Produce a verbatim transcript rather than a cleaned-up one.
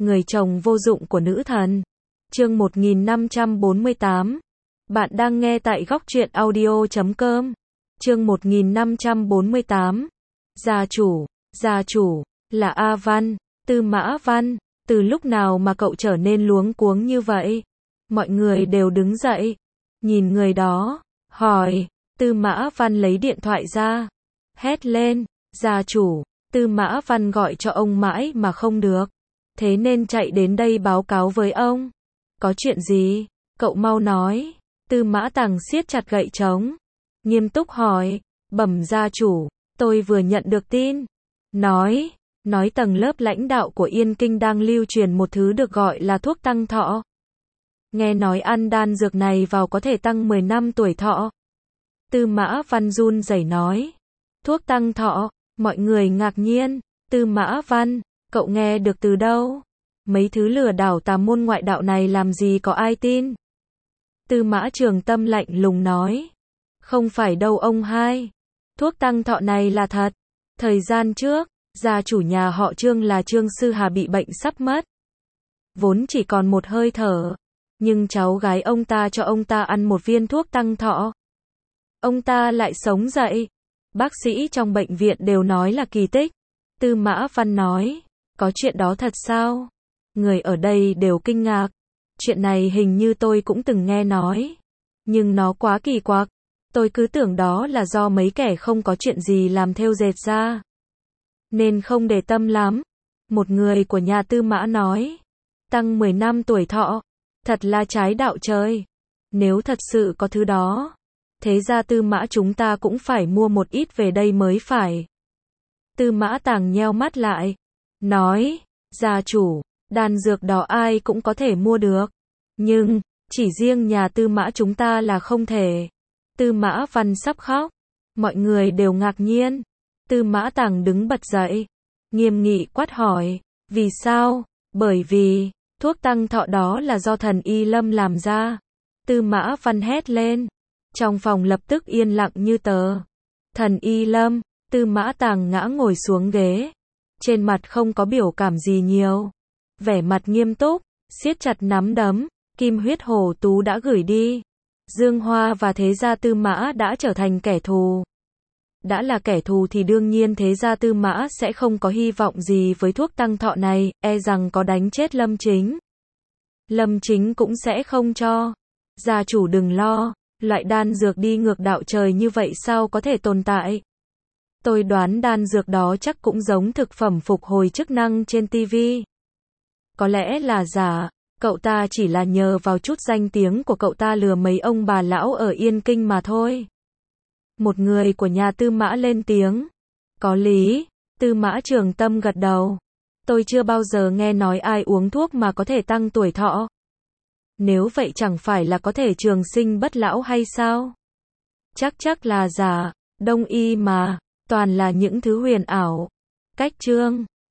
Người chồng vô dụng của nữ thần. Chương một nghìn năm trăm bốn mươi tám. Bạn đang nghe tại góc truyện audio chấm com. Chương một nghìn năm trăm bốn mươi tám. Gia chủ, gia chủ, là A Văn, Tư Mã Văn, từ lúc nào mà cậu trở nên luống cuống như vậy? Mọi người đều đứng dậy, nhìn người đó, hỏi, Tư Mã Văn lấy điện thoại ra, hét lên, gia chủ, Tư Mã Văn gọi cho ông mãi mà không được, thế nên chạy đến đây báo cáo với ông. Có chuyện gì? Cậu mau nói. Tư Mã Tằng siết chặt gậy trống, nghiêm túc hỏi, bẩm gia chủ, tôi vừa nhận được tin, nói, nói tầng lớp lãnh đạo của Yên Kinh đang lưu truyền một thứ được gọi là thuốc tăng thọ. Nghe nói ăn đan dược này vào có thể tăng mười năm tuổi thọ. Tư Mã Văn run rẩy nói, thuốc tăng thọ, mọi người ngạc nhiên, Tư Mã Văn, cậu nghe được từ đâu? Mấy thứ lừa đảo tà môn ngoại đạo này làm gì có ai tin? Tư Mã Trường Tâm lạnh lùng nói, không phải đâu ông hai, thuốc tăng thọ này là thật. Thời gian trước, gia chủ nhà họ Trương là Trương Sư Hà bị bệnh sắp mất. Vốn chỉ còn một hơi thở, nhưng cháu gái ông ta cho ông ta ăn một viên thuốc tăng thọ. Ông ta lại sống dậy. Bác sĩ trong bệnh viện đều nói là kỳ tích. Tư Mã Văn nói, có chuyện đó thật sao? Người ở đây đều kinh ngạc. Chuyện này hình như tôi cũng từng nghe nói. Nhưng nó quá kỳ quặc. Tôi cứ tưởng đó là do mấy kẻ không có chuyện gì làm thêu dệt ra. Nên không để tâm lắm. Một người của nhà Tư Mã nói, tăng mười năm tuổi thọ. Thật là trái đạo trời. Nếu thật sự có thứ đó, thế ra Tư Mã chúng ta cũng phải mua một ít về đây mới phải. Tư Mã Tằng nheo mắt lại, nói, gia chủ, đan dược đó ai cũng có thể mua được. Nhưng, chỉ riêng nhà Tư Mã chúng ta là không thể. Tư Mã Văn sắp khóc. Mọi người đều ngạc nhiên. Tư Mã Tằng đứng bật dậy, nghiêm nghị quát hỏi, vì sao? Bởi vì, thuốc tăng thọ đó là do thần Y Lâm làm ra. Tư Mã Văn hét lên. Trong phòng lập tức yên lặng như tờ. Thần Y Lâm. Tư Mã Tằng ngã ngồi xuống ghế. Trên mặt không có biểu cảm gì nhiều. Vẻ mặt nghiêm túc, siết chặt nắm đấm. Kim huyết hổ tú đã gửi đi. Dương Hoa và thế gia Tư Mã đã trở thành kẻ thù. Đã là kẻ thù thì đương nhiên thế gia Tư Mã sẽ không có hy vọng gì với thuốc tăng thọ này, e rằng có đánh chết Lâm Chính. Lâm Chính cũng sẽ không cho. Gia chủ đừng lo, loại đan dược đi ngược đạo trời như vậy sao có thể tồn tại. Tôi đoán đan dược đó chắc cũng giống thực phẩm phục hồi chức năng trên ti vi. Có lẽ là giả, cậu ta chỉ là nhờ vào chút danh tiếng của cậu ta lừa mấy ông bà lão ở Yên Kinh mà thôi. Một người của nhà Tư Mã lên tiếng. Có lý. Tư Mã Trường Tâm gật đầu. Tôi chưa bao giờ nghe nói ai uống thuốc mà có thể tăng tuổi thọ. Nếu vậy chẳng phải là có thể trường sinh bất lão hay sao? Chắc chắc là giả. Đông y mà, toàn là những thứ huyền ảo. Cách chương.